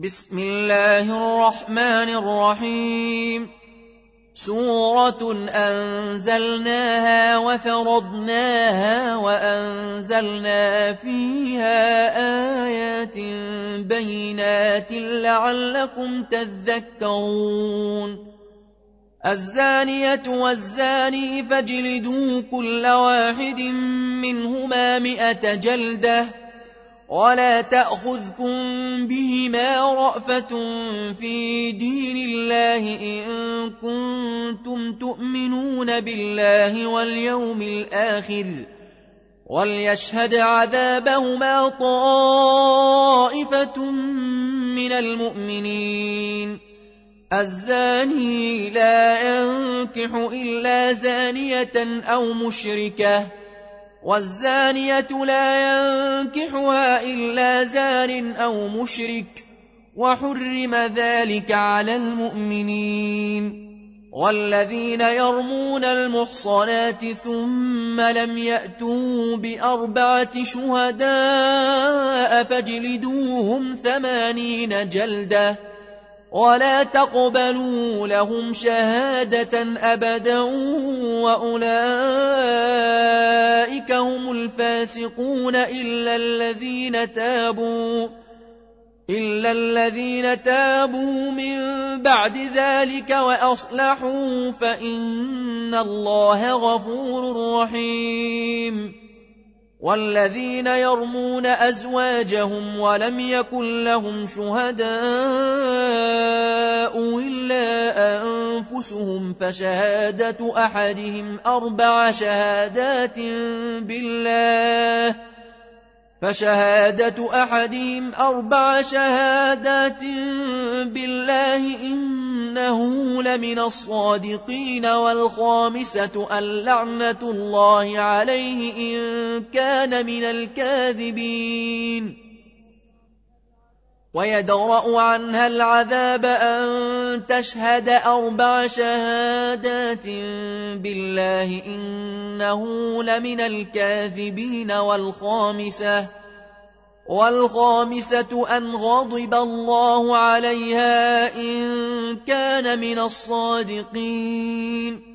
بسم الله الرحمن الرحيم. سورة أنزلناها وفرضناها وأنزلنا فيها آيات بينات لعلكم تذكرون. الزانية والزاني فاجلدوا كل واحد منهما 100 جلدة ولا تأخذكم بهما رأفة في دين الله إن كنتم تؤمنون بالله واليوم الآخر وليشهد عذابهما طائفة من المؤمنين. الزاني لا ينكح إلا زانية أو مشركة والزانية لا ينكحها إلا زان أو مشرك وحرم ذلك على المؤمنين. والذين يرمون المحصنات ثم لم يأتوا ب4 شهداء فاجلدوهم 80 جلدة ولا تقبلوا لهم شهادة أبدا وأولئك هم الفاسقون إلا الذين تابوا من بعد ذلك وأصلحوا فإن الله غفور رحيم. والذين يرمون أزواجهم ولم يكن لهم شهداء إلا أنفسهم فشهادة أحدهم 4 شهادات بالله إنه لمن الصادقين. والخامسة اللعنة الله عليه إن كان من الكاذبين. ويدرأ عنها العذاب أن تشهد 4 شهادات بالله إنه لمن الكاذبين. والخامسة أن غضب الله عليها إن كان من الصادقين.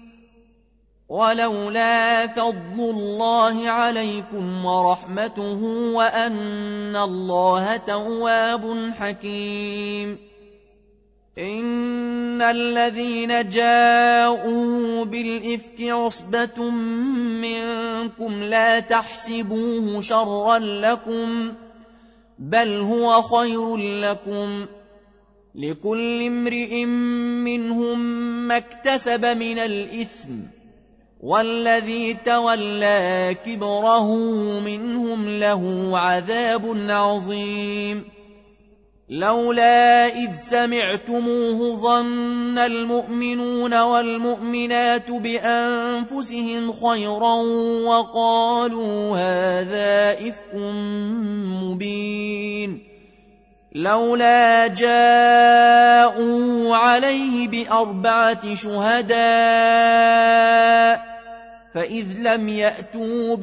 ولولا فضل الله عليكم ورحمته وأن الله تواب حكيم. إن الذين جاءوا بالإفك عصبة منكم لا تحسبوه شرا لكم بل هو خير لكم لكل امرئ منهم ما اكتسب من الإثم والذي تولى كبره منهم له عذاب عظيم. لولا إذ سمعتموه ظن المؤمنون والمؤمنات بأنفسهم خيرا وقالوا هذا إفك مبين. لولا جاءوا عليه ب4 شهداء فإذ لم يأتوا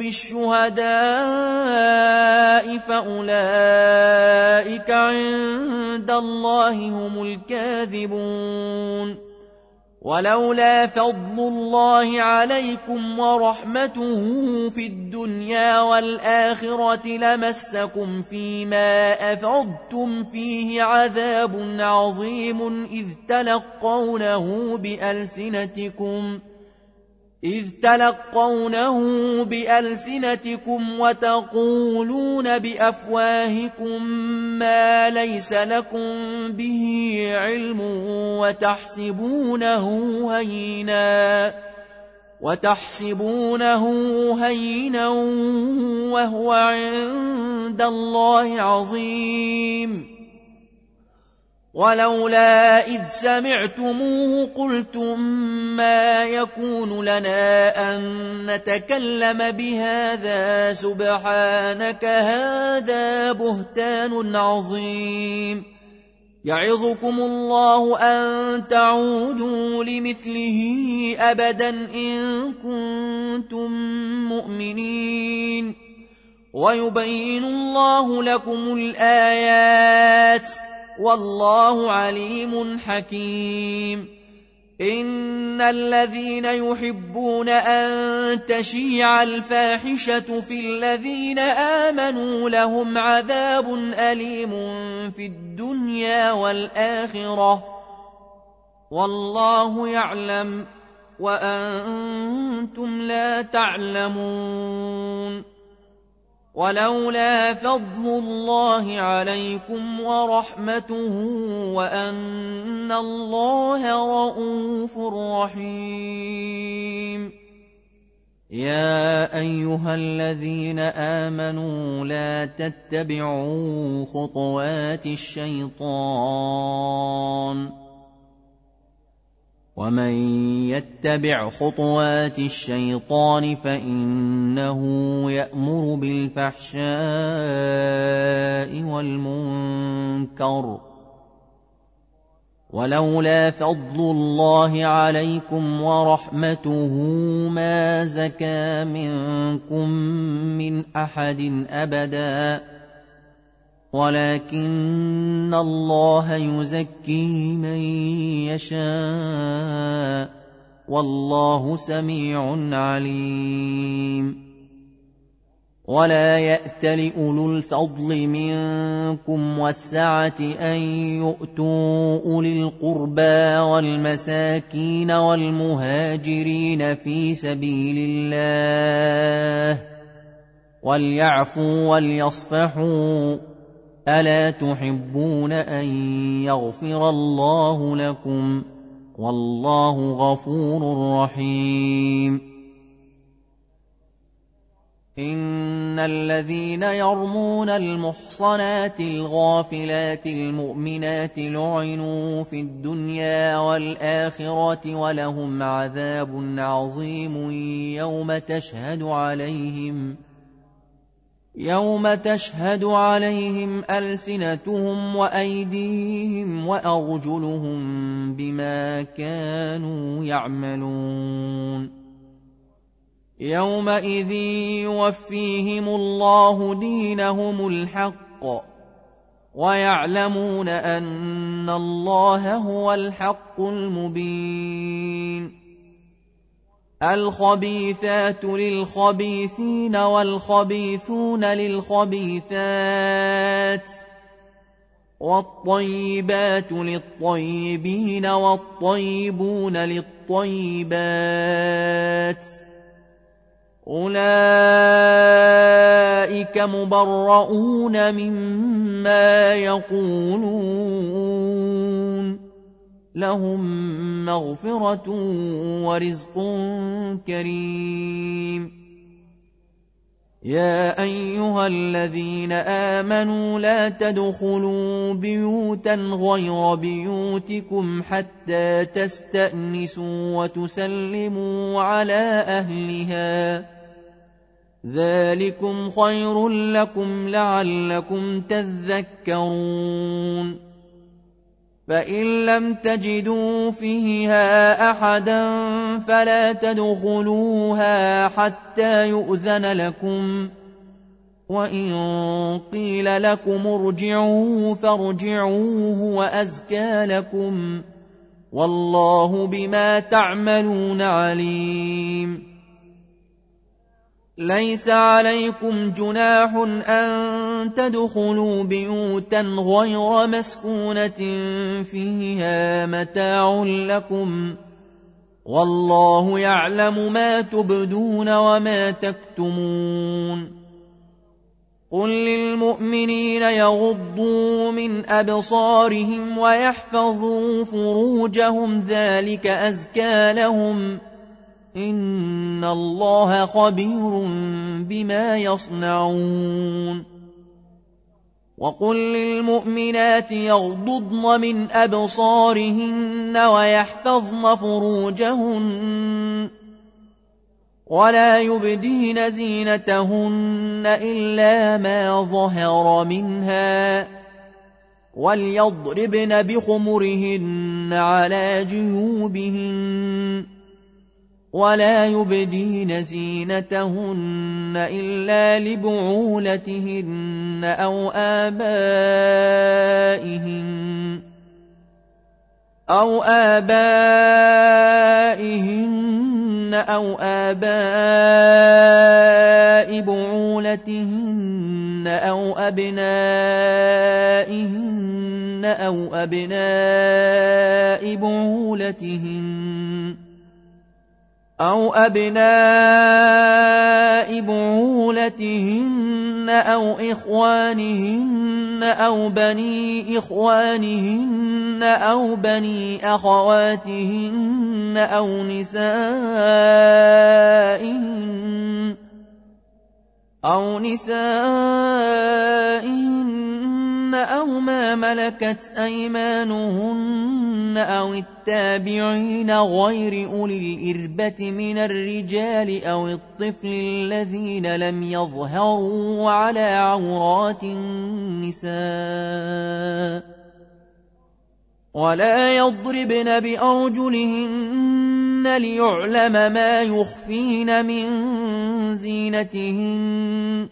بالشهداء فأولئك عند الله هم الكاذبون. ولولا فضل الله عليكم ورحمته في الدنيا والآخرة لمسكم فيما أفضتم فيه عذاب عظيم إذ تلقونه بألسنتكم وتقولون بأفواهكم ما ليس لكم به علم وتحسبونه هينا وهو عند الله عظيم. ولولا إذ سمعتموه قلتم ما يكون لنا أن نتكلم بهذا سبحانك هذا بهتان عظيم. يعظكم الله أن تعودوا لمثله أبدا إن كنتم مؤمنين. ويبين الله لكم الآيات والله عليم حكيم. إن الذين يحبون أن تشيع الفاحشة في الذين آمنوا لهم عذاب أليم في الدنيا والآخرة والله يعلم وأنتم لا تعلمون. ولولا فضل الله عليكم ورحمته وأن الله رءوف رحيم. يا أيها الذين آمنوا لا تتبعوا خطوات الشيطان ومن يتبع خطوات الشيطان فإنه يأمر بالفحشاء والمنكر ولولا فضل الله عليكم ورحمته ما زكى منكم من أحد أبدا ولكن الله يزكي من يشاء والله سميع عليم. ولا يأتل أولو الفضل منكم والسعة أن يؤتوا أولي القربى والمساكين والمهاجرين في سبيل الله وليعفوا وليصفحوا ألا تحبون أن يغفر الله لكم والله غفور رحيم. إن الذين يرمون المحصنات الغافلات المؤمنات لعنوا في الدنيا والآخرة ولهم عذاب عظيم يوم تشهد عليهم ألسنتهم وأيديهم وأرجلهم بما كانوا يعملون. يومئذ يوفيهم الله دينهم الحق ويعلمون أن الله هو الحق المبين. الخبيثات للخبيثين والخبيثون للخبيثات والطيبات للطيبين والطيبون للطيبات أولئك مبرؤون مما يقولون لهم مغفرة ورزق كريم. يا أيها الذين آمنوا لا تدخلوا بيوتا غير بيوتكم حتى تستأنسوا وتسلموا على أهلها ذلكم خير لكم لعلكم تذكرون. فإن لم تجدوا فيها أحدا فلا تدخلوها حتى يؤذن لكم وإن قيل لكم ارجعوا فارجعوا وأزكى لكم والله بما تعملون عليم. ليس عليكم جناح أن تدخلوا بيوتا غير مسكونة فيها متاع لكم والله يعلم ما تبدون وما تكتمون. قل للمؤمنين يغضوا من أبصارهم ويحفظوا فروجهم ذلك أزكى لهم إن الله خبير بما يصنعون. وقل للمؤمنات يغضضن من أبصارهن ويحفظن فروجهن ولا يبدين زينتهن إلا ما ظهر منها وليضربن بخمرهن على جيوبهن ولا يبدين زينتهن إلا لبعولتهن أو آبائهن أو آباء بعولتهن أو أبنائهن أو أبناء بعولتهن أو إخوانهن أو بني إخوانهن أو بني أخواتهن أو نسائهن أو ما ملكت أيمانهن أو التابعين غير أولي الإربة من الرجال أو الطفل الذين لم يظهروا على عورات النساء ولا يضربن بأرجلهن ليعلم ما يخفين من زينتهن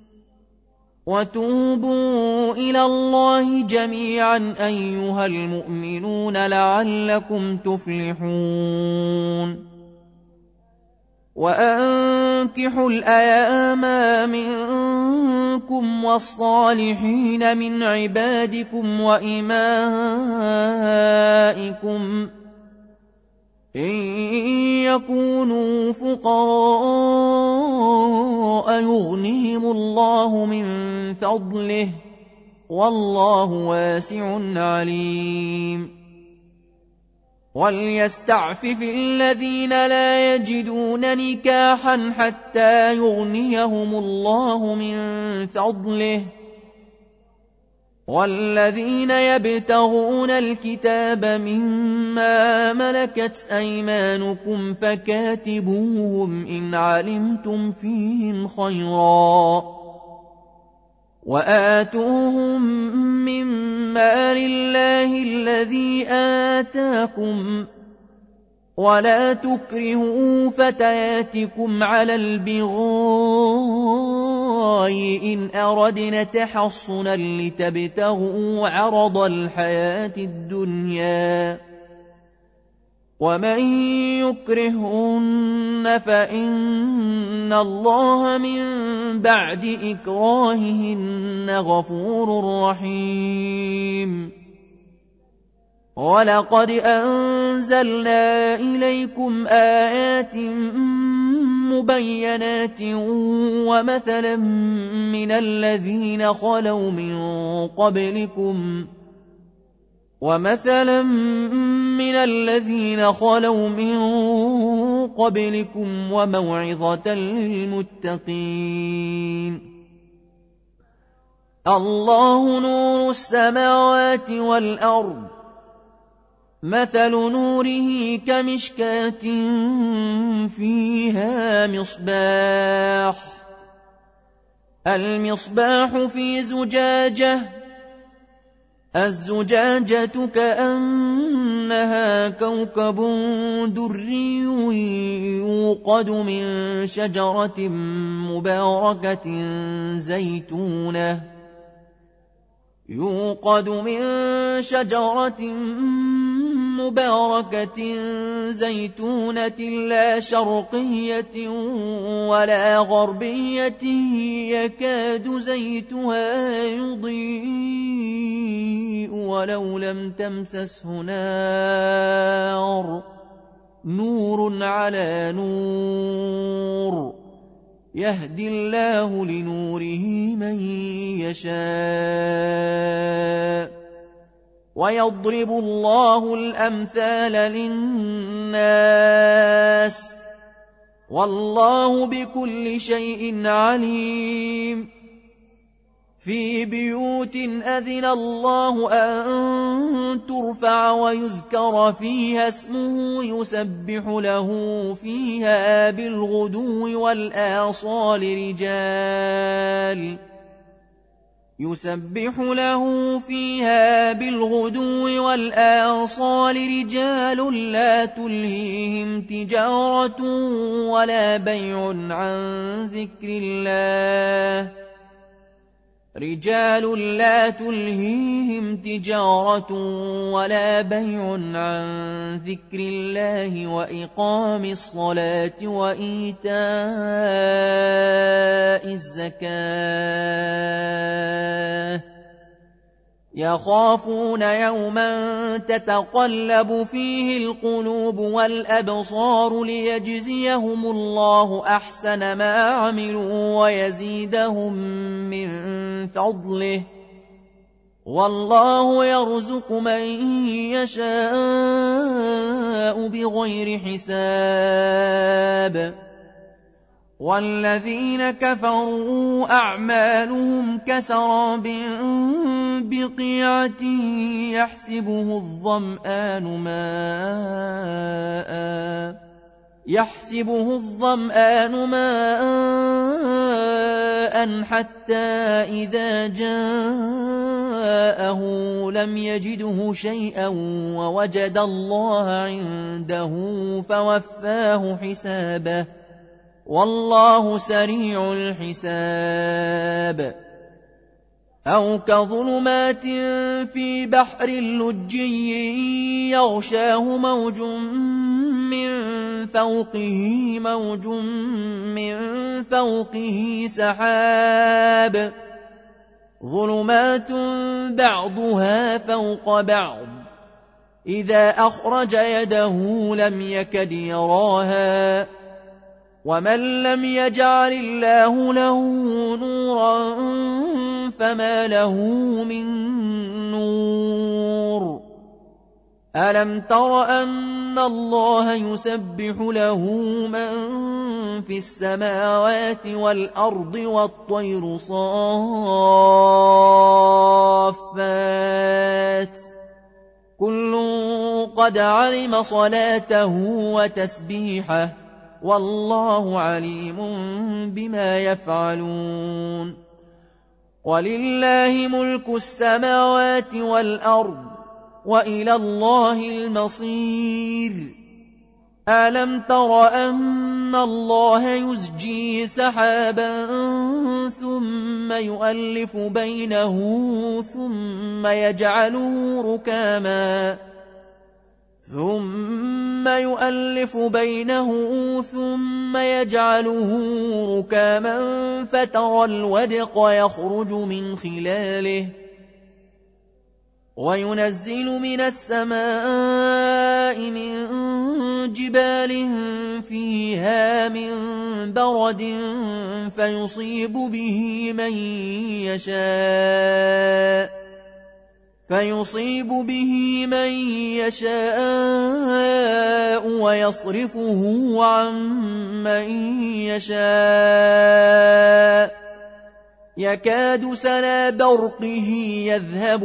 وتوبوا إلى الله جميعا أيها المؤمنون لعلكم تفلحون وأنكحوا الأيام منكم والصالحين من عبادكم وإمائكم إن يكونوا فقراء يغنيهم الله من فضله والله واسع عليم وليستعفف الذين لا يجدون نكاحا حتى يغنيهم الله من فضله والذين يبتغون الكتاب مما ملكت أيمانكم فكاتبوهم إن علمتم فيهم خيرا وآتوهم من مال الله الذي آتاكم ولا تكرهوا فتياتكم على البغاء إن أردنا تحصنا لتبتغوا عرض الحياة الدنيا ومن يكرهن فإن الله من بعد إكراههن غفور رحيم ولقد أنزلنا إليكم آيات مبينات ومثلا من الذين خلوا من قبلكم وموعظة للمتقين الله نور السماوات والأرض مثل نوره كمشكاة فيها المصباح في زجاجة الزجاجة كأنها كوكب دري يوقد من شجرة مباركة زيتونة لا شرقية ولا غربية يكاد زيتها يضيء ولو لم تمسسه نور على نور يهدي الله لنوره من يشاء ويضرب الله الأمثال للناس والله بكل شيء عليم في بيوت أذن الله أن ترفع ويذكر فيها اسمه يسبح له فيها بالغدو والآصال يسبح له فيها بالغدو والآصال رجال لا تلهيهم تجارة ولا بيع عن ذكر الله رجال لا تلهيهم تجارة ولا بيع عن ذكر الله وإقام الصلاة وإيتاء الزكاة يخافون يوما تتقلب فيه القلوب والأبصار ليجزيهم الله أحسن ما عملوا ويزيدهم من فضله والله يرزق من يشاء بغير حساب والذين كفروا أعمالهم كسراب بقيعة يحسبه الظمآن ماء حتى إذا جاءه لم يجده شيئا ووجد الله عنده فوفاه حسابه والله سريع الحساب أو كظلمات في بحر لجي يغشاه موج من فوقه سحاب ظلمات بعضها فوق بعض إذا أخرج يده لم يكد يراها ومن لم يجعل الله له نورا فما له من نور ألم تر أن الله يسبح له من في السماوات والأرض والطير صافات كل قد علم صلاته وتسبيحه والله عليم بما يفعلون ولله ملك السماوات والأرض وإلى الله المصير ألم تر أن الله يزجي سحابا ثم يؤلف بينه ثم يجعله ركاما فترى الودق يخرج من خلاله وينزل من السماء من جبال فيها من برد فيصيب به من يشاء ويصرفه عن من يشاء يكاد سنا برقه يذهب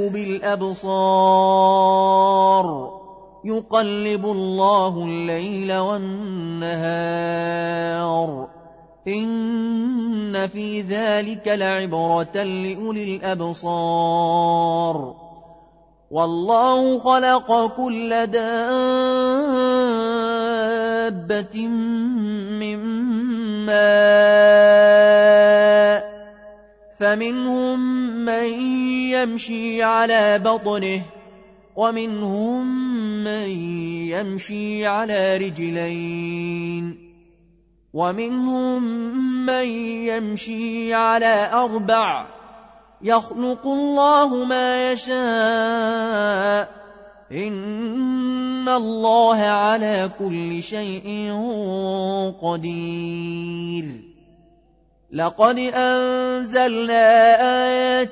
بالأبصار يقلب الله الليل والنهار إن في ذلك لعبرة لأولي الأبصار والله خلق كل دابة من ماء فمنهم من يمشي على بطنه ومنهم من يمشي على رجلين ومنهم من يمشي على أربع يخلق الله ما يشاء إن الله على كل شيء قدير لقد أنزلنا آيات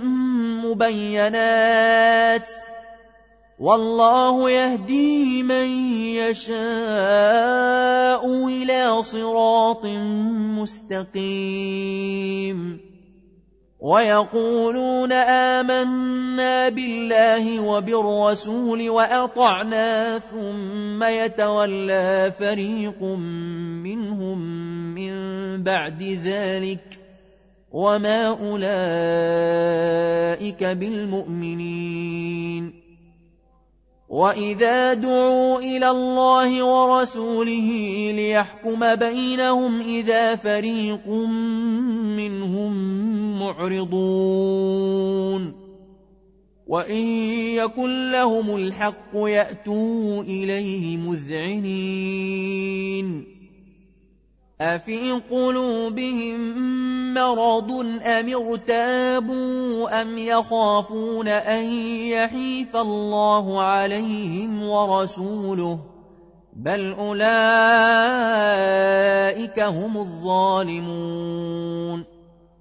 مبينات والله يهدي من يشاء إلى صراط مستقيم ويقولون آمنا بالله وبالرسول وأطعنا ثم يتولى فريق منهم من بعد ذلك وما أولئك بالمؤمنين وإذا دعوا إلى الله ورسوله ليحكم بينهم إذا فريق منهم معرضون وإن يكن لهم الحق يأتوا إليه مذعنين أفي قلوبهم مرض أم ارتابوا أم يخافون أن يحيف الله عليهم ورسوله بل أولئك هم الظالمون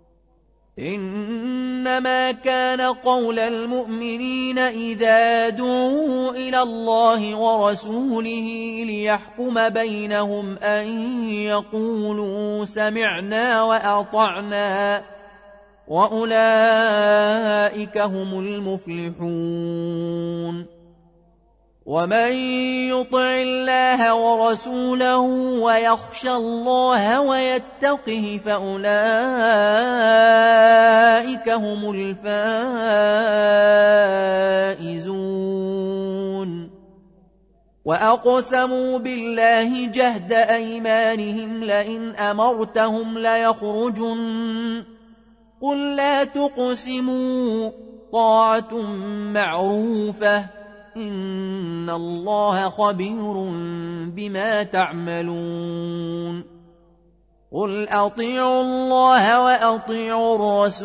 إنما كان قول المؤمنين إذا دعوا إلى الله ورسوله ليحكم بينهم أن يقولوا سمعنا وأطعنا وأولئك هم المفلحون ومن يطع الله ورسوله ويخشى الله ويتقه فأولئك هم الفائزون وأقسموا بالله جهد أيمانهم لئن أمرتهم ليخرجن قل لا تقسموا طاعة معروفة إن الله خبير بما تعملون قل أطيعوا الله وأطيعوا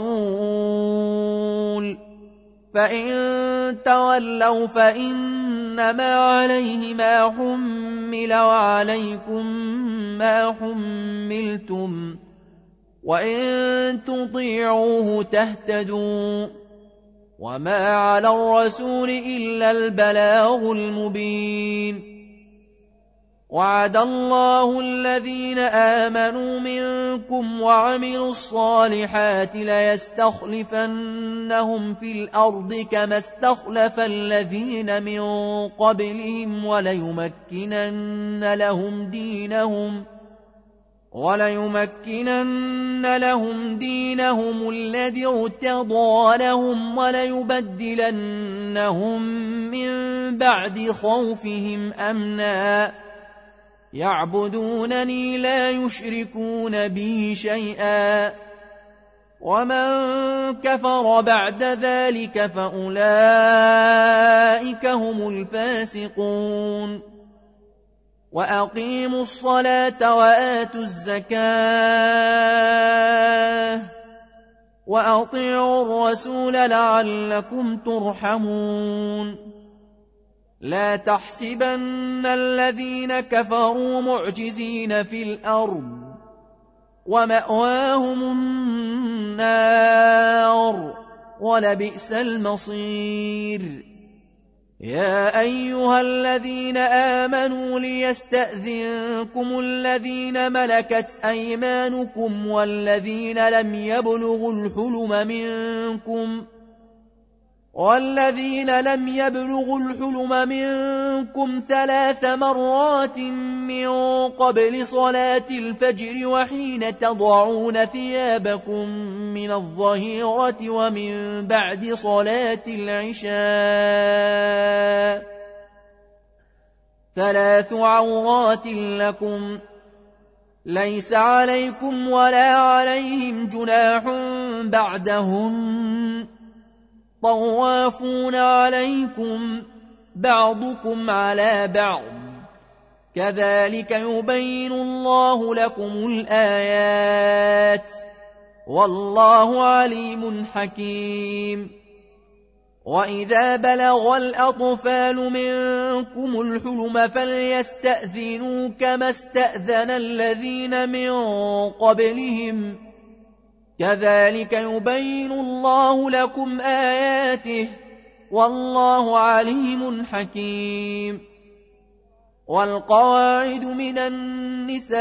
الرسول فإن تولوا فإنما عليه ما حمل وعليكم ما حملتم وإن تطيعوه تهتدوا وما على الرسول إلا البلاغ المبين وعد الله الذين آمنوا منكم وعملوا الصالحات ليستخلفنهم في الأرض كما استخلف الذين من قبلهم وليمكنن لهم دينهم الذي ارتضى لهم وليبدلنهم من بعد خوفهم أمنا يعبدونني لا يشركون بي شيئا ومن كفر بعد ذلك فأولئك هم الفاسقون وأقيموا الصلاة وآتوا الزكاة وأطيعوا الرسول لعلكم ترحمون لا تحسبن الذين كفروا معجزين في الأرض ومأواهم النار ولبئس المصير يا أيها الذين آمنوا ليستأذنكم الذين ملكت أيمانكم والذين لم يبلغوا الحلم منكم 3 مرات من قبل صلاة الفجر وحين تضعون ثيابكم من الظهيرة ومن بعد صلاة العشاء 3 عورات لكم ليس عليكم ولا عليهم جناح بعدهن طوافون عليكم بعضكم على بعض كذلك يبين الله لكم الآيات والله عليم حكيم وإذا بلغ الأطفال منكم الحلم فليستأذنوا كما استأذن الذين من قبلهم كذلك يبين الله لكم آياته والله عليم حكيم والقواعد من النساء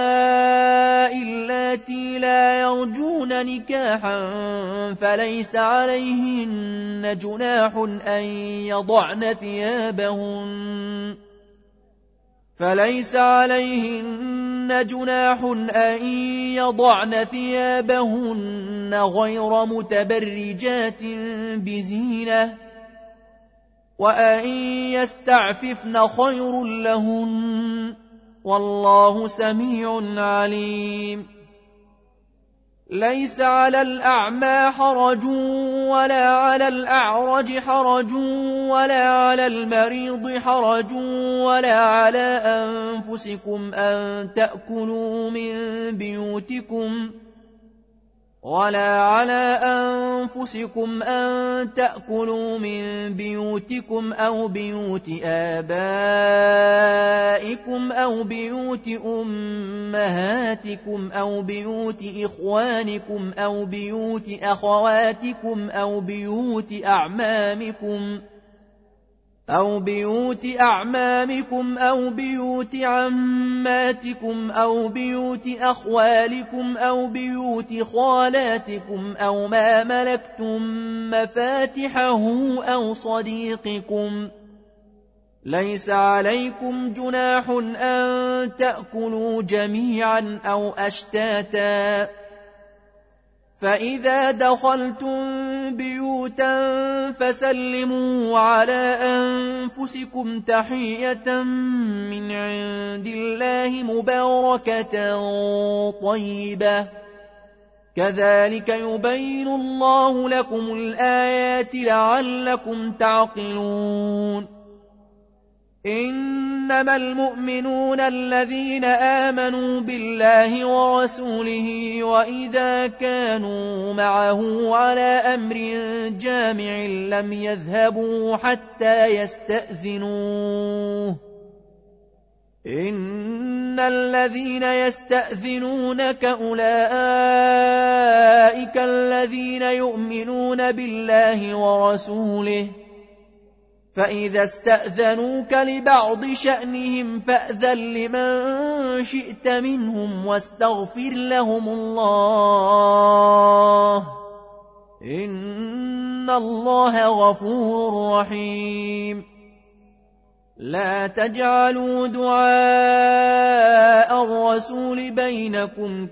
اللاتي لا يرجون نكاحا فليس عليهن جناح أن يضعن عليهن جناح أن يضعن ثيابهن غير متبرجات بزينة وأن يستعففن خير لهن والله سميع عليم. ليس على الأعمى حرج ولا على الأعرج حرج ولا على المريض حرج ولا على أنفسكم أن تأكلوا من بيوتكم أو بيوت آبائكم أو بيوت أمهاتكم أو بيوت إخوانكم أو بيوت أخواتكم أو بيوت أعمامكم أو بيوت عماتكم أو بيوت أخوالكم أو بيوت خالاتكم أو ما ملكتم مفاتحه أو صديقكم. ليس عليكم جناح أن تأكلوا جميعا أو أشتاتا. فإذا دخلتم بيوتا فسلموا على أنفسكم تحية من عند الله مباركة طيبة كذلك يبين الله لكم الآيات لعلكم تعقلون. إنما المؤمنون الذين آمنوا بالله ورسوله وإذا كانوا معه على أمر جامع لم يذهبوا حتى يستأذنوه. إن الذين يستأذنونك أولئك الذين يؤمنون بالله ورسوله فإذا استأذنوك لبعض شأنهم فأذن لمن شئت منهم واستغفر لهم الله إن الله غفور رحيم. لا تجعلوا دعاء الرسول بينكم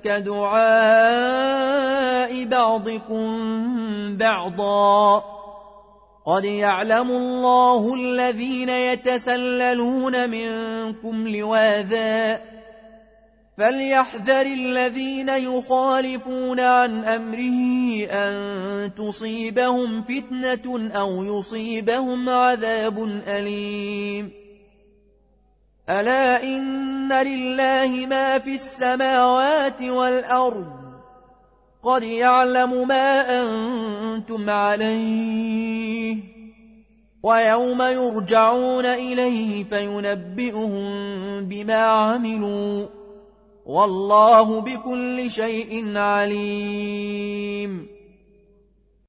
كدعاء بعضكم بعضا قد يعلم الله الذين يتسللون منكم لواذا فليحذر الذين يخالفون عن أمره أن تصيبهم فتنة أو يصيبهم عذاب أليم. ألا إن لله ما في السماوات والأرض قد يعلم ما أنتم عليه ويوم يرجعون إليه فينبئهم بما عملوا والله بكل شيء عليم.